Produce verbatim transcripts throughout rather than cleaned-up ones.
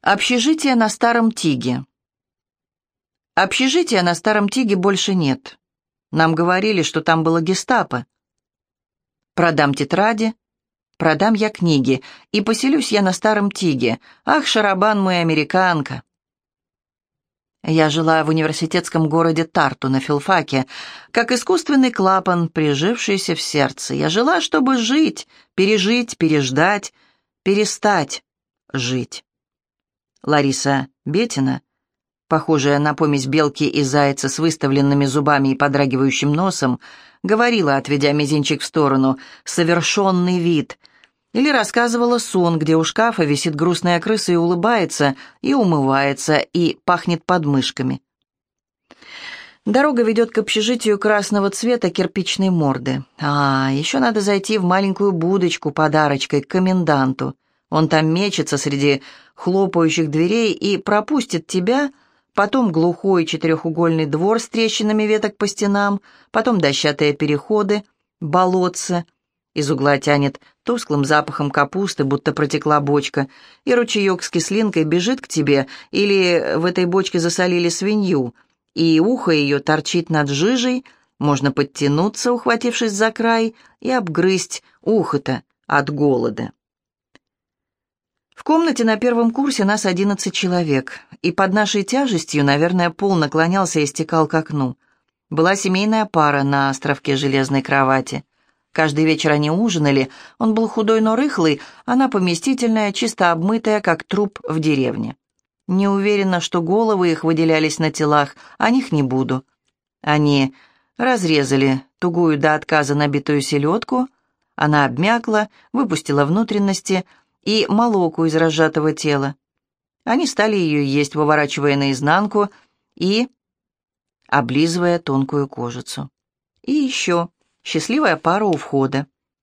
Общежитие на Старом Тиге. Общежития на Старом Тиге больше нет. Нам говорили, что там было гестапо. Продам тетради, продам я книги, и поселюсь я на Старом Тиге. Ах, шарабан мой, американка! Я жила в университетском городе Тарту на филфаке, как искусственный клапан, прижившийся в сердце. Я жила, чтобы жить, пережить, переждать, перестать жить. Лариса Бетина, похожая на помесь белки и зайца с выставленными зубами и подрагивающим носом, говорила, отведя мизинчик в сторону, «совершенный вид», или рассказывала сон, где у шкафа висит грустная крыса и улыбается, и умывается, и пахнет подмышками. Дорога ведет к общежитию красного цвета кирпичной морды. А, еще надо зайти в маленькую будочку подарочкой к коменданту. Он там мечется среди хлопающих дверей и пропустит тебя, потом глухой четырехугольный двор с трещинами веток по стенам, потом дощатые переходы, болотце. Из угла тянет тусклым запахом капусты, будто протекла бочка, и ручеек с кислинкой бежит к тебе, или в этой бочке засолили свинью, и ухо ее торчит над жижей, можно подтянуться, ухватившись за край, и обгрызть ухо-то от голода. В комнате на первом курсе нас одиннадцать человек, и под нашей тяжестью, наверное, пол наклонялся и стекал к окну. Была семейная пара на островке железной кровати. Каждый вечер они ужинали, он был худой, но рыхлый, она поместительная, чисто обмытая, как труп в деревне. Не уверена, что головы их выделялись на телах, о них не буду. Они разрезали тугую до отказа набитую селедку, она обмякла, выпустила внутренности и молоку из разжатого тела. Они стали ее есть, выворачивая наизнанку и облизывая тонкую кожицу. И еще счастливая пара у входа.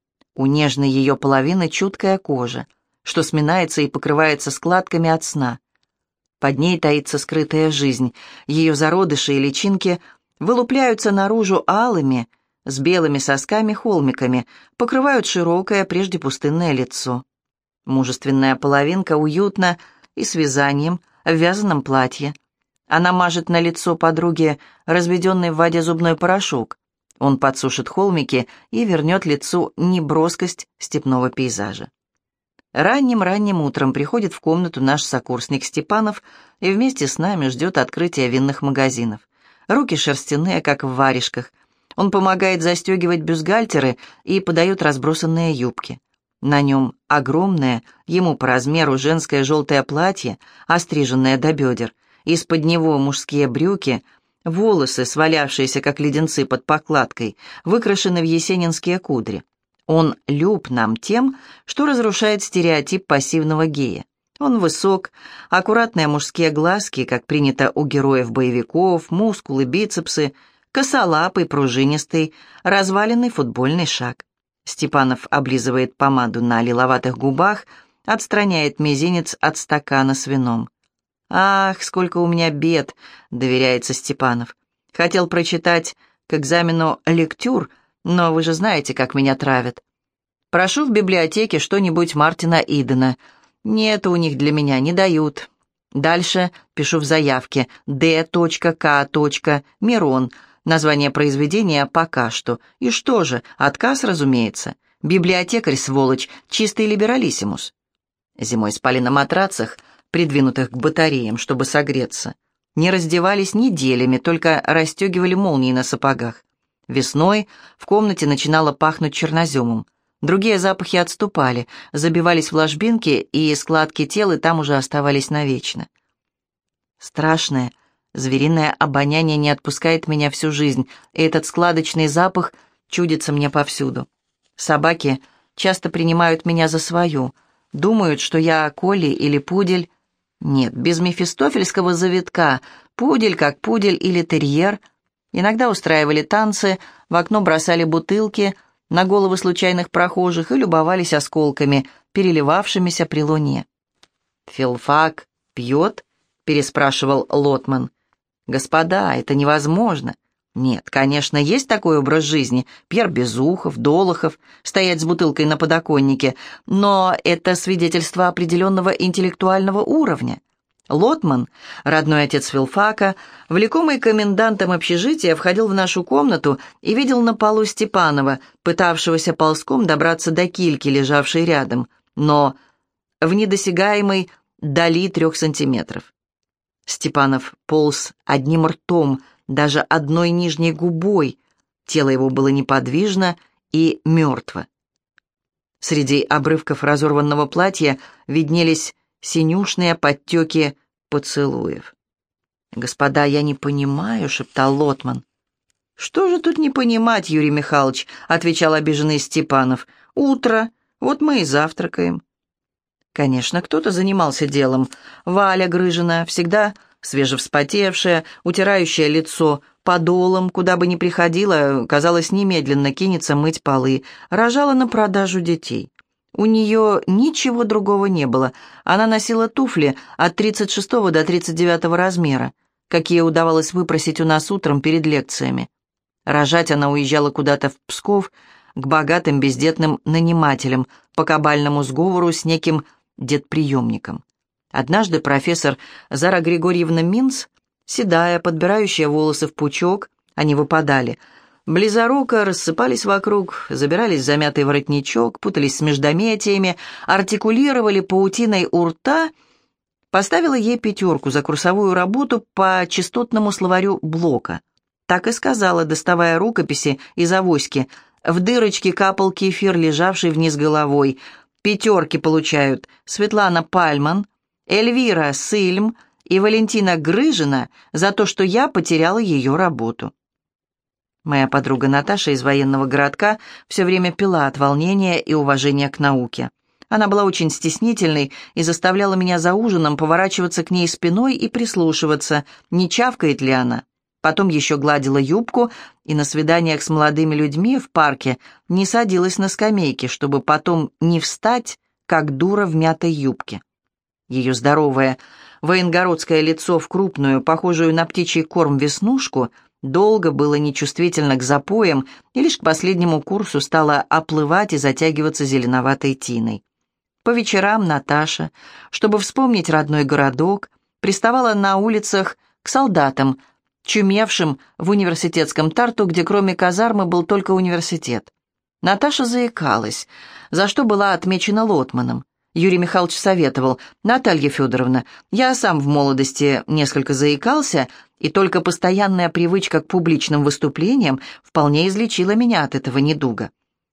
У нежной ее половины чуткая кожа, что сминается и покрывается складками от сна. Под ней таится скрытая жизнь. Ее зародыши и личинки вылупляются наружу алыми, с белыми сосками-холмиками, покрывают широкое, прежде пустынное лицо. Мужественная половинка уютна и с вязанием, в вязаном платье. Она мажет на лицо подруге разведенный в воде зубной порошок. Он подсушит холмики и вернет лицу неброскость степного пейзажа. Ранним-ранним утром приходит в комнату наш сокурсник Степанов и вместе с нами ждет открытия винных магазинов. Руки шерстяные, как в варежках. Он помогает застегивать бюстгальтеры и подает разбросанные юбки. На нем огромное, ему по размеру женское желтое платье, остриженное до бедер. Из-под него мужские брюки, волосы, свалявшиеся, как леденцы под покладкой, выкрашены в есенинские кудри. Он люб нам тем, что разрушает стереотип пассивного гея. Он высок, аккуратные мужские глазки, как принято у героев-боевиков, мускулы, бицепсы, косолапый, пружинистый, разваленный футбольный шаг. Степанов облизывает помаду на лиловатых губах, отстраняет мизинец от стакана с вином. «Ах, сколько у меня бед!» — доверяется Степанов. «Хотел прочитать к экзамену лектюр, но вы же знаете, как меня травят. Прошу в библиотеке что-нибудь Мартина Идена. Нет, у них для меня не дают. Дальше пишу в заявке Д К Мирон. Название произведения пока что. И что же, отказ, разумеется. Библиотекарь, сволочь, чистый либералиссимус». Зимой спали на матрацах, придвинутых к батареям, чтобы согреться. Не раздевались неделями, только расстегивали молнии на сапогах. Весной в комнате начинало пахнуть черноземом. Другие запахи отступали, забивались в ложбинки, и складки тела там уже оставались навечно. Страшное, звериное обоняние не отпускает меня всю жизнь, и этот складочный запах чудится мне повсюду. Собаки часто принимают меня за свою, думают, что я Колли или пудель. Нет, без мефистофельского завитка, пудель как пудель или терьер. Иногда устраивали танцы, в окно бросали бутылки на головы случайных прохожих и любовались осколками, переливавшимися при луне. «Филфак пьет?» — переспрашивал Лотман. «Господа, это невозможно. Нет, конечно, есть такой образ жизни. Пьер Безухов, Долохов, стоять с бутылкой на подоконнике, но это свидетельство определенного интеллектуального уровня. Лотман, родной отец филфака, влекомый комендантом общежития, входил в нашу комнату и видел на полу Степанова, пытавшегося ползком добраться до кильки, лежавшей рядом, но в недосягаемой дали трех сантиметров. Степанов полз одним ртом, даже одной нижней губой. Тело его было неподвижно и мертво. Среди обрывков разорванного платья виднелись синюшные подтеки поцелуев. «Господа, я не понимаю», — шептал Лотман. «Что же тут не понимать, Юрий Михайлович?» — отвечал обиженный Степанов. «Утро, вот мы и завтракаем». Конечно, кто-то занимался делом. Валя Грыжина, всегда свежевспотевшая, утирающая лицо подолом, куда бы ни приходила, казалось, немедленно кинется мыть полы, рожала на продажу детей. У нее ничего другого не было. Она носила туфли от тридцать шестого до тридцать девятого размера, какие удавалось выпросить у нас утром перед лекциями. Рожать она уезжала куда-то в Псков к богатым бездетным нанимателям по кабальному сговору с неким дедприемником. Однажды профессор Зара Григорьевна Минц, седая, подбирающая волосы в пучок, они выпадали, близоруко рассыпались вокруг, забирались в замятый воротничок, путались с междометиями, артикулировали паутиной у рта, поставила ей пятерку за курсовую работу по частотному словарю Блока. Так и сказала, доставая рукописи из авоськи. В дырочке капал кефир, лежавший вниз головой. Пятерки получают Светлана Пальман, Эльвира Сыльм и Валентина Грыжина за то, что я потеряла ее работу. Моя подруга Наташа из военного городка все время пила от волнения и уважения к науке. Она была очень стеснительной и заставляла меня за ужином поворачиваться к ней спиной и прислушиваться, не чавкает ли она. Потом еще гладила юбку и на свиданиях с молодыми людьми в парке не садилась на скамейке, чтобы потом не встать, как дура в мятой юбке. Ее здоровое военгородское лицо в крупную, похожую на птичий корм веснушку, долго было нечувствительно к запоям и лишь к последнему курсу стало оплывать и затягиваться зеленоватой тиной. По вечерам Наташа, чтобы вспомнить родной городок, приставала на улицах к солдатам, чумевшим в университетском Тарту, где кроме казармы был только университет. Наташа заикалась, за что была отмечена Лотманом. Юрий Михайлович советовал: «Наталья Федоровна, я сам в молодости несколько заикался, и только постоянная привычка к публичным выступлениям вполне излечила меня от этого недуга».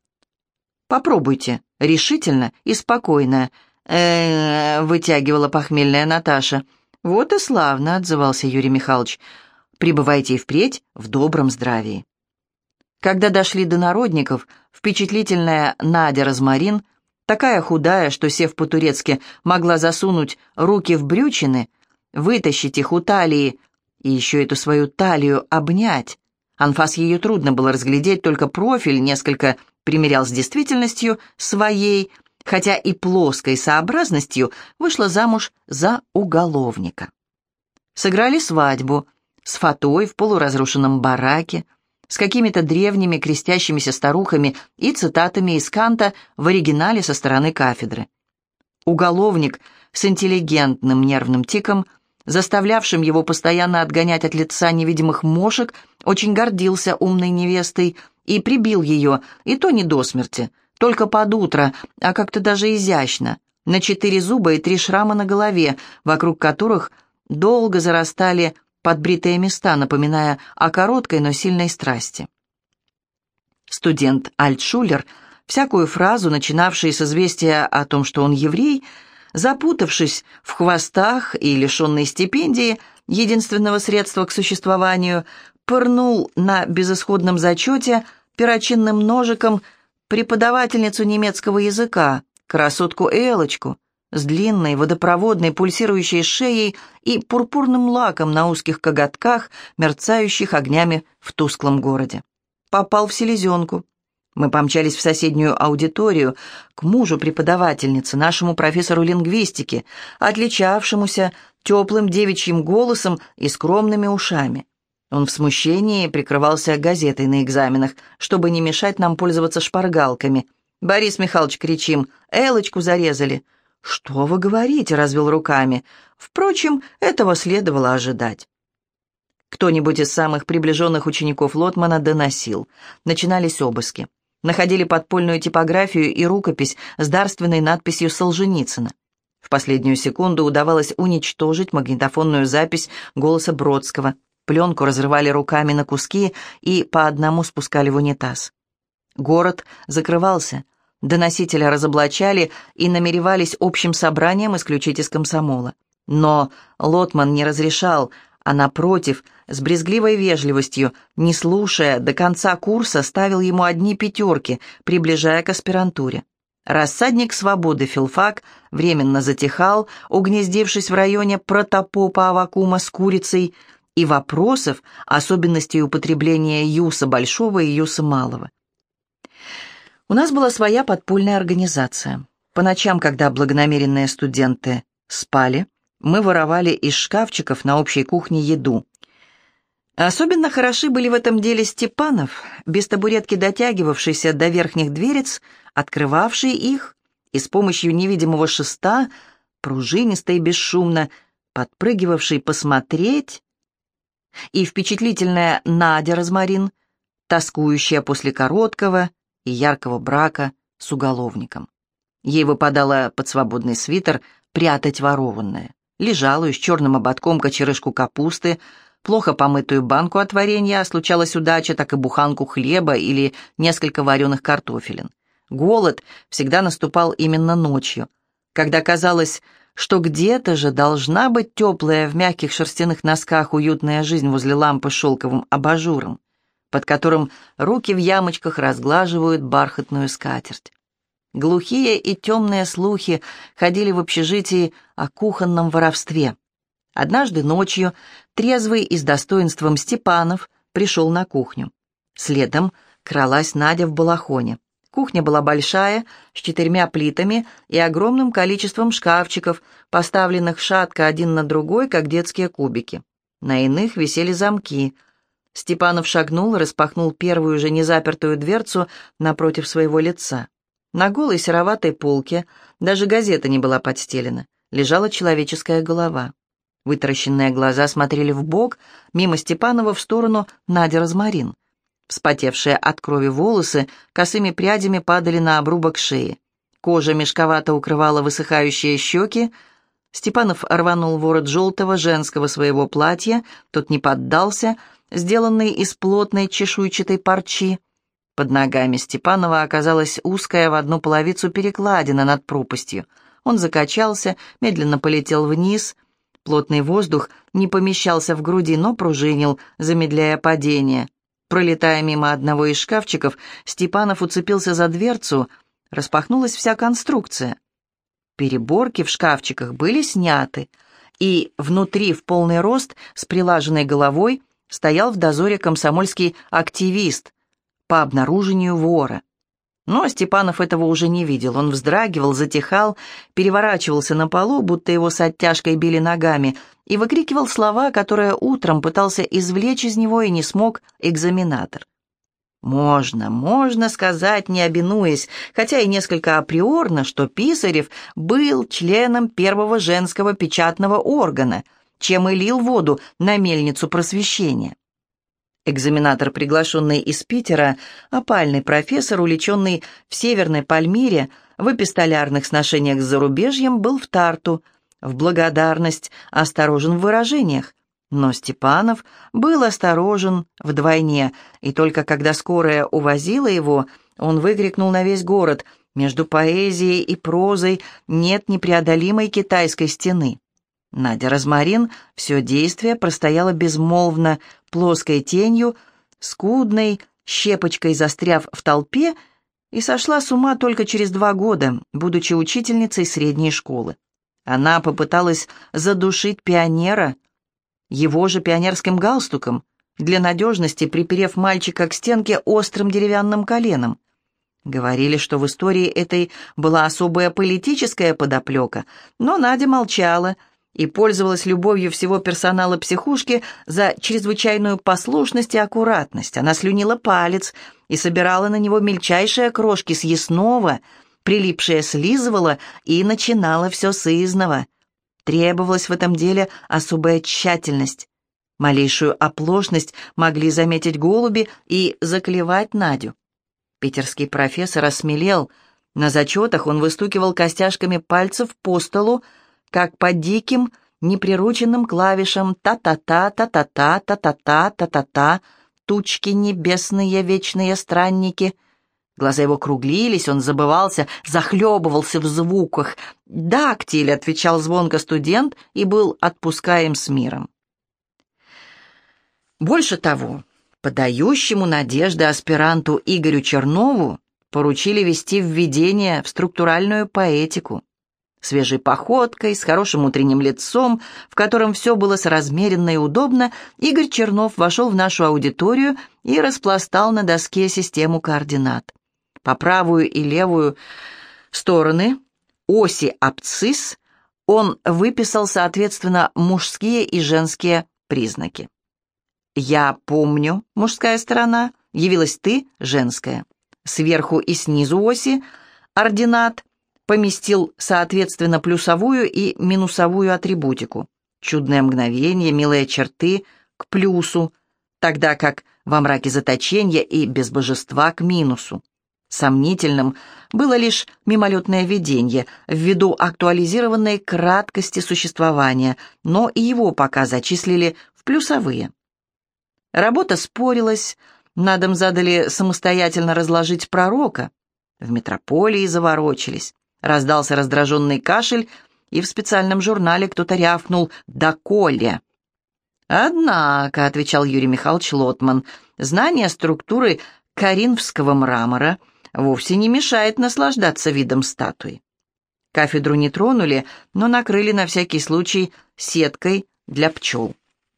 «Попробуйте, решительно и спокойно», э -э, вытягивала похмельная Наташа. «Вот и славно», — отзывался Юрий Михайлович. «Пребывайте и впредь в добром здравии». Когда дошли до народников, впечатлительная Надя Розмарин, такая худая, что, сев по-турецки, могла засунуть руки в брючины, вытащить их у талии и еще эту свою талию обнять. Анфас ее трудно было разглядеть, только профиль несколько примерял с действительностью своей, хотя и плоской сообразностью вышла замуж за уголовника. Сыграли свадьбу с фатой в полуразрушенном бараке, с какими-то древними крестящимися старухами и цитатами из Канта в оригинале со стороны кафедры. Уголовник с интеллигентным нервным тиком, заставлявшим его постоянно отгонять от лица невидимых мошек, очень гордился умной невестой и прибил ее, и то не до смерти, только под утро, а как-то даже изящно, на четыре зуба и три шрама на голове, вокруг которых долго зарастали подбритые места, напоминая о короткой, но сильной страсти. Студент Альтшулер, всякую фразу, начинавший с известия о том, что он еврей, запутавшись в хвостах и лишенный стипендии, единственного средства к существованию, пырнул на безысходном зачете перочинным ножиком преподавательницу немецкого языка, красотку Элочку, с длинной, водопроводной, пульсирующей шеей и пурпурным лаком на узких коготках, мерцающих огнями в тусклом городе. Попал в селезенку. Мы помчались в соседнюю аудиторию к мужу преподавательницы, нашему профессору лингвистики, отличавшемуся теплым девичьим голосом и скромными ушами. Он в смущении прикрывался газетой на экзаменах, чтобы не мешать нам пользоваться шпаргалками. «Борис Михайлович», — кричим, — «Элочку зарезали». «Что вы говорите?» — развел руками. Впрочем, этого следовало ожидать. Кто-нибудь из самых приближенных учеников Лотмана доносил. Начинались обыски. Находили подпольную типографию и рукопись с дарственной надписью Солженицына. В последнюю секунду удавалось уничтожить магнитофонную запись голоса Бродского. Пленку разрывали руками на куски и по одному спускали в унитаз. Город закрывался. Доносителя разоблачали и намеревались общим собранием исключить из комсомола. Но Лотман не разрешал, а напротив, с брезгливой вежливостью, не слушая, до конца курса ставил ему одни пятерки, приближая к аспирантуре. Рассадник свободы филфак временно затихал, угнездившись в районе протопопа Аввакума с курицей, и вопросов, особенностей употребления юса большого и юса малого. У нас была своя подпольная организация. По ночам, когда благонамеренные студенты спали, мы воровали из шкафчиков на общей кухне еду. Особенно хороши были в этом деле Степанов, без табуретки дотягивавшийся до верхних дверец, открывавший их и с помощью невидимого шеста, пружинисто и бесшумно, подпрыгивавший посмотреть, и впечатлительная Надя Розмарин, тоскующая после короткого и яркого брака с уголовником. Ей выпадало под свободный свитер прятать ворованное. Лежалую с черным ободком кочерышку капусты, плохо помытую банку от варенья, а случалась удача, так и буханку хлеба или несколько вареных картофелин. Голод всегда наступал именно ночью, когда казалось, что где-то же должна быть теплая в мягких шерстяных носках уютная жизнь возле лампы с шелковым абажуром, под которым руки в ямочках разглаживают бархатную скатерть. Глухие и темные слухи ходили в общежитии о кухонном воровстве. Однажды ночью трезвый и с достоинством Степанов пришел на кухню. Следом кралась Надя в балахоне. Кухня была большая, с четырьмя плитами и огромным количеством шкафчиков, поставленных шатко один на другой, как детские кубики. На иных висели замки. Степанов шагнул и распахнул первую же незапертую дверцу напротив своего лица. На голой сероватой полке, даже газета не была подстелена, лежала человеческая голова. Вытаращенные глаза смотрели вбок, мимо Степанова в сторону Нади Розмарин. Вспотевшие от крови волосы косыми прядями падали на обрубок шеи. Кожа мешковато укрывала высыхающие щеки. Степанов рванул ворот желтого женского своего платья, тот не поддался, сделанный из плотной чешуйчатой парчи. Под ногами Степанова оказалась узкая в одну половицу перекладина над пропастью. Он закачался, медленно полетел вниз. Плотный воздух не помещался в груди, но пружинил, замедляя падение. Пролетая мимо одного из шкафчиков, Степанов уцепился за дверцу, распахнулась вся конструкция. Переборки в шкафчиках были сняты, и внутри в полный рост с прилаженной головой стоял в дозоре комсомольский активист по обнаружению вора. Но Степанов этого уже не видел. Он вздрагивал, затихал, переворачивался на полу, будто его с оттяжкой били ногами, и выкрикивал слова, которые утром пытался извлечь из него и не смог экзаменатор. Можно, можно сказать, не обинуясь, хотя и несколько априорно, что Писарев был членом первого женского печатного органа, чем и лил воду на мельницу просвещения. Экзаменатор, приглашенный из Питера, опальный профессор, уличенный в Северной Пальмире, в эпистолярных сношениях с зарубежьем, был в Тарту, в благодарность осторожен в выражениях. Но Степанов был осторожен вдвойне, и только когда скорая увозила его, он выкрикнул на весь город: «Между поэзией и прозой нет непреодолимой китайской стены». Надя Розмарин все действие простояла безмолвно, плоской тенью, скудной щепочкой застряв в толпе, и сошла с ума только через два года, будучи учительницей средней школы. Она попыталась задушить пионера, его же пионерским галстуком, для надежности приперев мальчика к стенке острым деревянным коленом. Говорили, что в истории этой была особая политическая подоплека, но Надя молчала и пользовалась любовью всего персонала психушки за чрезвычайную послушность и аккуратность. Она слюнила палец и собирала на него мельчайшие крошки съестного, Прилипшее слизывало и начинало все сызнова. Требовалась в этом деле особая тщательность. Малейшую оплошность могли заметить голуби и заклевать Надю. Питерский профессор осмелел. На зачетах он выстукивал костяшками пальцев по столу, как по диким, неприрученным клавишам та-та-та, та-та-та, та-та-та, та-та-та, тучки небесные, вечные странники. Глаза его круглились, он забывался, захлебывался в звуках. «Дактиль», — отвечал звонко студент и был отпускаем с миром. Больше того, подающему надежды аспиранту Игорю Чернову поручили вести введение в структуральную поэтику. Свежей походкой, с хорошим утренним лицом, в котором все было соразмеренно и удобно, Игорь Чернов вошел в нашу аудиторию и распластал на доске систему координат. По правую и левую стороны оси абсцисс он выписал, соответственно, мужские и женские признаки. «Я помню» — мужская сторона, «явилась ты» — женская. Сверху и снизу оси ординат поместил, соответственно, плюсовую и минусовую атрибутику. Чудное мгновение, милые черты к плюсу, тогда как во мраке заточения и без божества к минусу. Сомнительным было лишь мимолетное видение ввиду актуализированной краткости существования, но и его пока зачислили в плюсовые. Работа спорилась, на дом задали самостоятельно разложить пророка. В метрополии заворочились. Раздался раздраженный кашель, и в специальном журнале кто-то рявкнул «Доколе». «Однако», — отвечал Юрий Михайлович Лотман, «знание структуры коринфского мрамора вовсе не мешает наслаждаться видом статуи». Кафедру не тронули, но накрыли на всякий случай сеткой для пчел.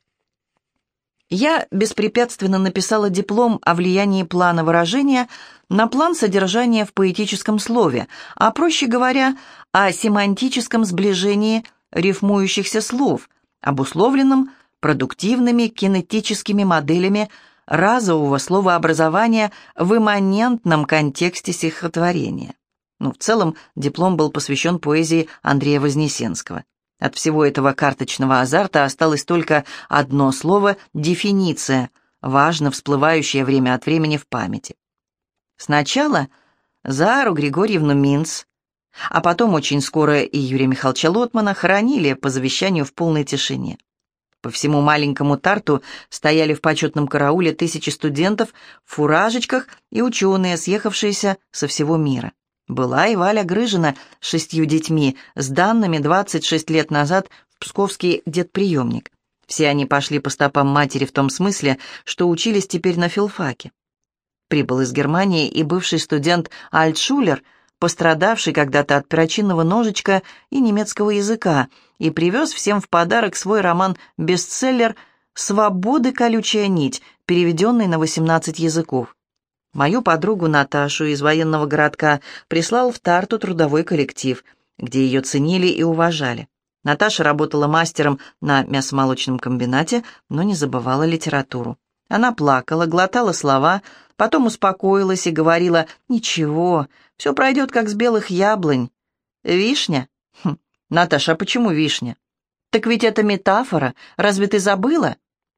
Я беспрепятственно написала диплом о влиянии плана выражения на план содержания в поэтическом слове, а, проще говоря, о семантическом сближении рифмующихся слов, обусловленном продуктивными кинетическими моделями разового словообразования в имманентном контексте стихотворения. Ну, в целом, диплом был посвящен поэзии Андрея Вознесенского. От всего этого карточного азарта осталось только одно слово «дефиниция», важно всплывающее время от времени в памяти. Сначала Зару Григорьевну Минц, а потом очень скоро и Юрия Михайловича Лотмана хоронили по завещанию в полной тишине. По всему маленькому Тарту стояли в почетном карауле тысячи студентов в фуражечках и ученые, съехавшиеся со всего мира. Была и Валя Грыжина с шестью детьми, с данными двадцать шесть лет назад в псковский детприемник. Все они пошли по стопам матери в том смысле, что учились теперь на филфаке. Прибыл из Германии и бывший студент Альтшулер, пострадавший когда-то от перочинного ножичка и немецкого языка, и привез всем в подарок свой роман-бестселлер «Свободы колючая нить», переведенный на восемнадцать языков. Мою подругу Наташу из военного городка прислал в Тарту трудовой коллектив, где ее ценили и уважали. Наташа работала мастером на мясомолочном комбинате, но не забывала литературу. Она плакала, глотала слова, потом успокоилась и говорила: «Ничего, все пройдет, как с белых яблонь». «Вишня? Хм. Наташа, а почему вишня?» «Так ведь это метафора, разве ты забыла?»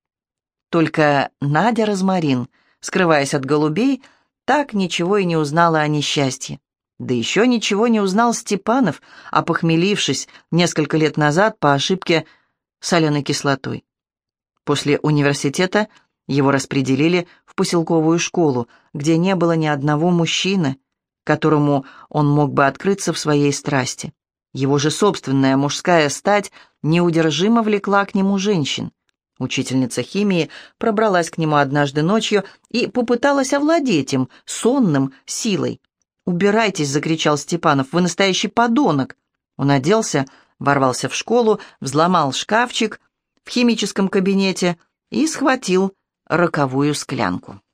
Только Надя Розмарин, скрываясь от голубей, так ничего и не узнала о несчастье. Да еще ничего не узнал Степанов, опохмелившись несколько лет назад по ошибке соленой кислотой. После университета его распределили в поселковую школу, где не было ни одного мужчины, которому он мог бы открыться в своей страсти. Его же собственная мужская стать неудержимо влекла к нему женщин. Учительница химии пробралась к нему однажды ночью и попыталась овладеть им сонным силой. «Убирайтесь!» — закричал Степанов. «Вы настоящий подонок!» Он оделся, ворвался в школу, взломал шкафчик в химическом кабинете и схватил роковую склянку.